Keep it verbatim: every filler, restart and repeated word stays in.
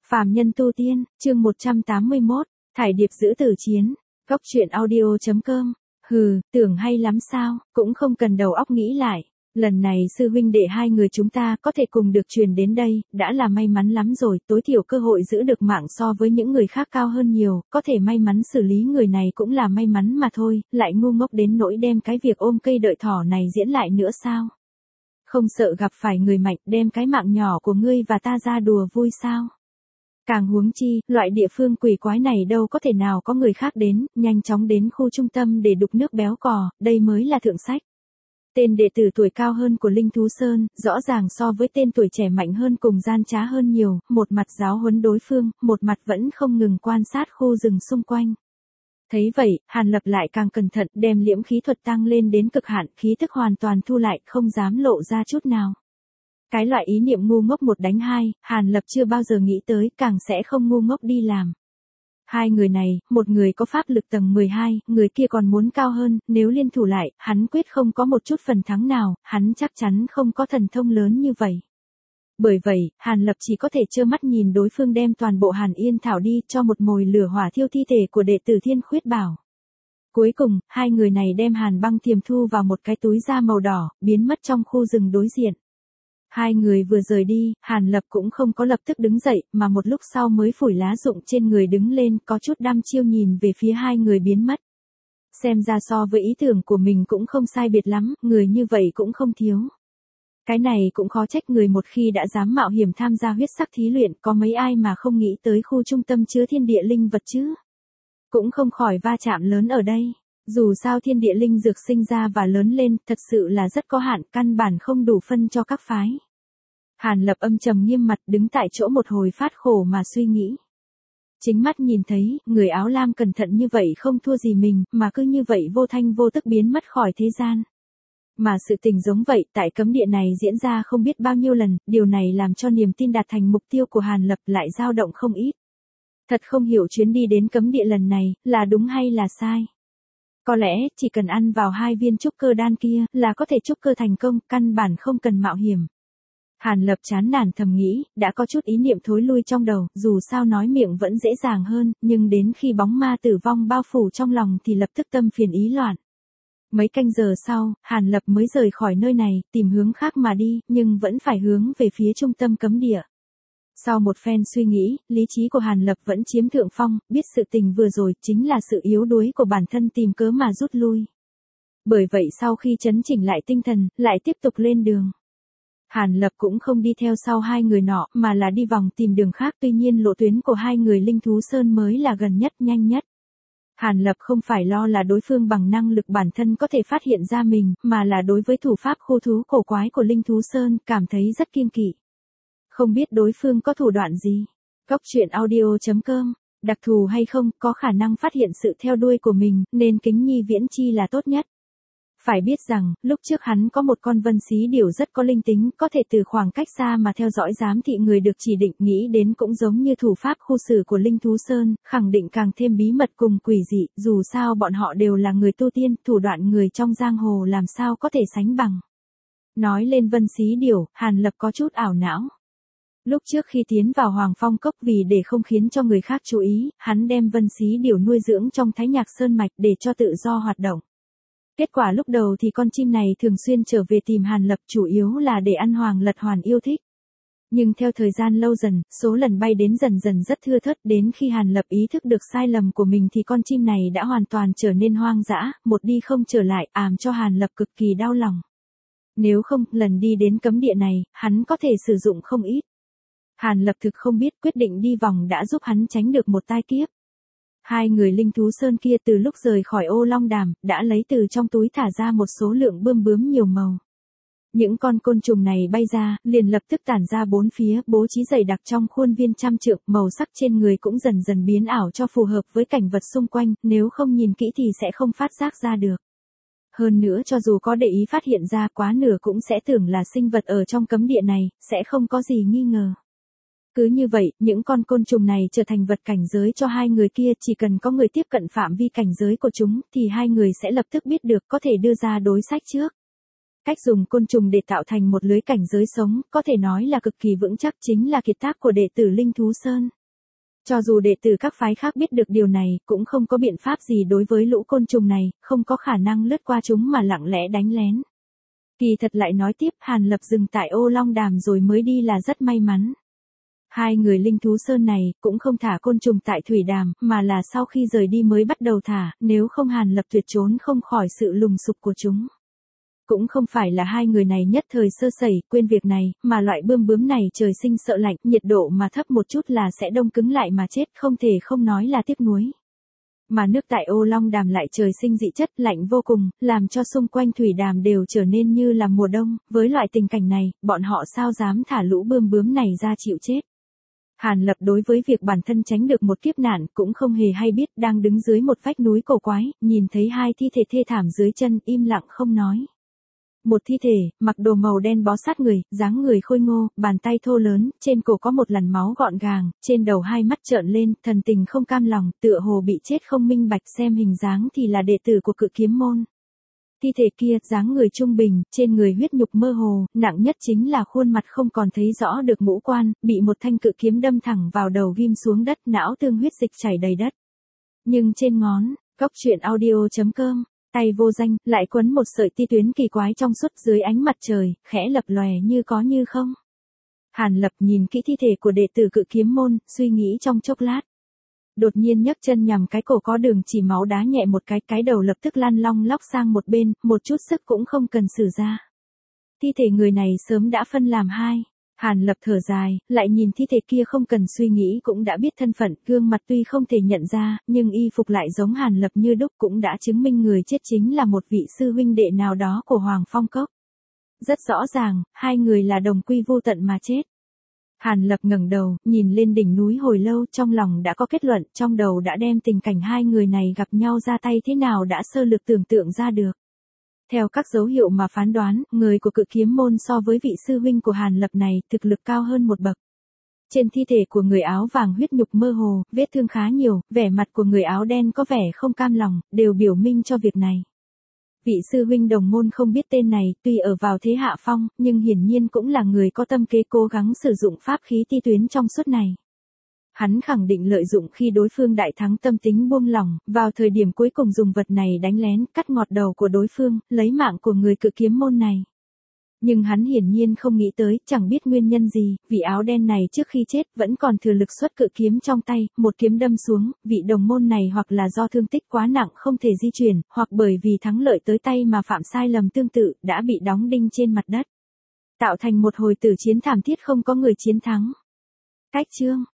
Phàm nhân tu tiên, chương một trăm tám mươi mốt, thải điệp giữ tử chiến, góc truyện audio chấm com. Hừ, tưởng hay lắm sao, cũng không cần đầu óc nghĩ lại. Lần này sư huynh đệ hai người chúng ta có thể cùng được truyền đến đây, đã là may mắn lắm rồi, tối thiểu cơ hội giữ được mạng so với những người khác cao hơn nhiều, có thể may mắn xử lý người này cũng là may mắn mà thôi, lại ngu ngốc đến nỗi đem cái việc ôm cây đợi thỏ này diễn lại nữa sao? Không sợ gặp phải người mạnh đem cái mạng nhỏ của ngươi và ta ra đùa vui sao? Càng huống chi, loại địa phương quỷ quái này đâu có thể nào có người khác đến, nhanh chóng đến khu trung tâm để đục nước béo cò, đây mới là thượng sách. Tên đệ tử tuổi cao hơn của Linh Thú Sơn, rõ ràng so với tên tuổi trẻ mạnh hơn cùng gian trá hơn nhiều, một mặt giáo huấn đối phương, một mặt vẫn không ngừng quan sát khu rừng xung quanh. Thấy vậy, Hàn Lập lại càng cẩn thận, đem liễm khí thuật tăng lên đến cực hạn, khí tức hoàn toàn thu lại, không dám lộ ra chút nào. Cái loại ý niệm ngu ngốc một đánh hai, Hàn Lập chưa bao giờ nghĩ tới, càng sẽ không ngu ngốc đi làm. Hai người này, một người có pháp lực tầng mười hai, người kia còn muốn cao hơn, nếu liên thủ lại, hắn quyết không có một chút phần thắng nào, hắn chắc chắn không có thần thông lớn như vậy. Bởi vậy, Hàn Lập chỉ có thể trơ mắt nhìn đối phương đem toàn bộ Hàn Yên Thảo đi cho một mồi lửa hỏa thiêu thi thể của đệ tử Thiên Khuyết Bảo. Cuối cùng, hai người này đem Hàn Băng Tiềm thu vào một cái túi da màu đỏ, biến mất trong khu rừng đối diện. Hai người vừa rời đi, Hàn Lập cũng không có lập tức đứng dậy, mà một lúc sau mới phủi lá rụng trên người đứng lên, có chút đăm chiêu nhìn về phía hai người biến mất. Xem ra so với ý tưởng của mình cũng không sai biệt lắm, người như vậy cũng không thiếu. Cái này cũng khó trách người một khi đã dám mạo hiểm tham gia huyết sắc thí luyện, có mấy ai mà không nghĩ tới khu trung tâm chứa thiên địa linh vật chứ. Cũng không khỏi va chạm lớn ở đây. Dù sao thiên địa linh dược sinh ra và lớn lên, thật sự là rất có hạn, căn bản không đủ phân cho các phái. Hàn Lập âm trầm nghiêm mặt đứng tại chỗ một hồi phát khổ mà suy nghĩ. Chính mắt nhìn thấy, người áo lam cẩn thận như vậy không thua gì mình, mà cứ như vậy vô thanh vô tức biến mất khỏi thế gian. Mà sự tình giống vậy, tại cấm địa này diễn ra không biết bao nhiêu lần, điều này làm cho niềm tin đạt thành mục tiêu của Hàn Lập lại dao động không ít. Thật không hiểu chuyến đi đến cấm địa lần này, là đúng hay là sai. Có lẽ, chỉ cần ăn vào hai viên trúc cơ đan kia, là có thể trúc cơ thành công, căn bản không cần mạo hiểm. Hàn Lập chán nản thầm nghĩ, đã có chút ý niệm thối lui trong đầu, dù sao nói miệng vẫn dễ dàng hơn, nhưng đến khi bóng ma tử vong bao phủ trong lòng thì lập tức tâm phiền ý loạn. Mấy canh giờ sau, Hàn Lập mới rời khỏi nơi này, tìm hướng khác mà đi, nhưng vẫn phải hướng về phía trung tâm cấm địa. Sau một phen suy nghĩ, lý trí của Hàn Lập vẫn chiếm thượng phong, biết sự tình vừa rồi chính là sự yếu đuối của bản thân tìm cớ mà rút lui. Bởi vậy sau khi chấn chỉnh lại tinh thần, lại tiếp tục lên đường. Hàn Lập cũng không đi theo sau hai người nọ, mà là đi vòng tìm đường khác, tuy nhiên lộ tuyến của hai người Linh Thú Sơn mới là gần nhất, nhanh nhất. Hàn Lập không phải lo là đối phương bằng năng lực bản thân có thể phát hiện ra mình, mà là đối với thủ pháp khô thú cổ quái của Linh Thú Sơn, cảm thấy rất kiêng kỵ. Không biết đối phương có thủ đoạn gì. Góc truyện audio chấm com, đặc thù hay không, có khả năng phát hiện sự theo đuôi của mình, nên kính nhi viễn chi là tốt nhất. Phải biết rằng, lúc trước hắn có một con vân xí điểu rất có linh tính, có thể từ khoảng cách xa mà theo dõi giám thị người được chỉ định, nghĩ đến cũng giống như thủ pháp khu xử của Linh Thú Sơn, khẳng định càng thêm bí mật cùng quỷ dị, dù sao bọn họ đều là người tu tiên, thủ đoạn người trong giang hồ làm sao có thể sánh bằng. Nói lên vân xí điểu, Hàn Lập có chút ảo não. Lúc trước khi tiến vào Hoàng Phong Cốc vì để không khiến cho người khác chú ý, hắn đem vân xí điểu nuôi dưỡng trong Thái Nhạc Sơn Mạch để cho tự do hoạt động. Kết quả lúc đầu thì con chim này thường xuyên trở về tìm Hàn Lập, chủ yếu là để ăn Hoàng Lật Hoàn yêu thích. Nhưng theo thời gian lâu dần, số lần bay đến dần dần rất thưa thớt, đến khi Hàn Lập ý thức được sai lầm của mình thì con chim này đã hoàn toàn trở nên hoang dã, một đi không trở lại, ảm cho Hàn Lập cực kỳ đau lòng. Nếu không, lần đi đến cấm địa này, hắn có thể sử dụng không ít. Hàn Lập thực không biết, quyết định đi vòng đã giúp hắn tránh được một tai kiếp. Hai người Linh Thú Sơn kia từ lúc rời khỏi Ô Long Đàm, đã lấy từ trong túi thả ra một số lượng bươm bướm nhiều màu. Những con côn trùng này bay ra, liền lập tức tản ra bốn phía, bố trí dày đặc trong khuôn viên trăm trượng, màu sắc trên người cũng dần dần biến ảo cho phù hợp với cảnh vật xung quanh, nếu không nhìn kỹ thì sẽ không phát giác ra được. Hơn nữa cho dù có để ý phát hiện ra, quá nửa cũng sẽ tưởng là sinh vật ở trong cấm địa này, sẽ không có gì nghi ngờ. Cứ như vậy, những con côn trùng này trở thành vật cảnh giới cho hai người kia, chỉ cần có người tiếp cận phạm vi cảnh giới của chúng, thì hai người sẽ lập tức biết được, có thể đưa ra đối sách trước. Cách dùng côn trùng để tạo thành một lưới cảnh giới sống, có thể nói là cực kỳ vững chắc, chính là kiệt tác của đệ tử Linh Thú Sơn. Cho dù đệ tử các phái khác biết được điều này, cũng không có biện pháp gì đối với lũ côn trùng này, không có khả năng lướt qua chúng mà lặng lẽ đánh lén. Kỳ thật lại nói tiếp, Hàn Lập dừng tại Ô Long Đàm rồi mới đi là rất may mắn. Hai người Linh Thú Sơn này cũng không thả côn trùng tại Thủy Đàm, mà là sau khi rời đi mới bắt đầu thả, nếu không Hàn Lập tuyệt trốn không khỏi sự lùng sục của chúng. Cũng không phải là hai người này nhất thời sơ sẩy, quên việc này, mà loại bươm bướm này trời sinh sợ lạnh, nhiệt độ mà thấp một chút là sẽ đông cứng lại mà chết, không thể không nói là tiếc nuối. Mà nước tại Ô Long Đàm lại trời sinh dị chất lạnh vô cùng, làm cho xung quanh Thủy Đàm đều trở nên như là mùa đông, với loại tình cảnh này, bọn họ sao dám thả lũ bươm bướm này ra chịu chết. Hàn Lập đối với việc bản thân tránh được một kiếp nạn cũng không hề hay biết, đang đứng dưới một vách núi cổ quái, nhìn thấy hai thi thể thê thảm dưới chân, im lặng không nói. Một thi thể, mặc đồ màu đen bó sát người, dáng người khôi ngô, bàn tay thô lớn, trên cổ có một lằn máu gọn gàng, trên đầu hai mắt trợn lên, thần tình không cam lòng, tựa hồ bị chết không minh bạch, xem hình dáng thì là đệ tử của Cự Kiếm môn. Thi thể kia, dáng người trung bình, trên người huyết nhục mơ hồ, nặng nhất chính là khuôn mặt không còn thấy rõ được ngũ quan, bị một thanh cự kiếm đâm thẳng vào đầu ghim xuống đất, não tương huyết dịch chảy đầy đất. Nhưng trên ngón, góc truyện audio chấm com, tay vô danh, lại quấn một sợi ti tuyến kỳ quái trong suốt dưới ánh mặt trời, khẽ lập lòe như có như không. Hàn Lập nhìn kỹ thi thể của đệ tử Cự Kiếm môn, suy nghĩ trong chốc lát. Đột nhiên nhấc chân nhằm cái cổ có đường chỉ máu đá nhẹ một cái, cái đầu lập tức lăn long lóc sang một bên, một chút sức cũng không cần sử ra. Thi thể người này sớm đã phân làm hai. Hàn Lập thở dài, lại nhìn thi thể kia không cần suy nghĩ cũng đã biết thân phận, gương mặt tuy không thể nhận ra, nhưng y phục lại giống Hàn Lập như đúc, cũng đã chứng minh người chết chính là một vị sư huynh đệ nào đó của Hoàng Phong Cốc. Rất rõ ràng, hai người là đồng quy vô tận mà chết. Hàn Lập ngẩng đầu, nhìn lên đỉnh núi hồi lâu, trong lòng đã có kết luận, trong đầu đã đem tình cảnh hai người này gặp nhau ra tay thế nào đã sơ lược tưởng tượng ra được. Theo các dấu hiệu mà phán đoán, người của Cự Kiếm môn so với vị sư huynh của Hàn Lập này, thực lực cao hơn một bậc. Trên thi thể của người áo vàng huyết nhục mơ hồ, vết thương khá nhiều, vẻ mặt của người áo đen có vẻ không cam lòng, đều biểu minh cho việc này. Vị sư huynh đồng môn không biết tên này, tuy ở vào thế hạ phong, nhưng hiển nhiên cũng là người có tâm kế cố gắng sử dụng pháp khí ti tuyến trong suốt này. Hắn khẳng định lợi dụng khi đối phương đại thắng tâm tính buông lỏng, vào thời điểm cuối cùng dùng vật này đánh lén, cắt ngọt đầu của đối phương, lấy mạng của người Cự Kiếm môn này. Nhưng hắn hiển nhiên không nghĩ tới, chẳng biết nguyên nhân gì, vị áo đen này trước khi chết vẫn còn thừa lực xuất cự kiếm trong tay, một kiếm đâm xuống, vị đồng môn này hoặc là do thương tích quá nặng không thể di chuyển, hoặc bởi vì thắng lợi tới tay mà phạm sai lầm tương tự, đã bị đóng đinh trên mặt đất. Tạo thành một hồi tử chiến thảm thiết không có người chiến thắng. Cách chương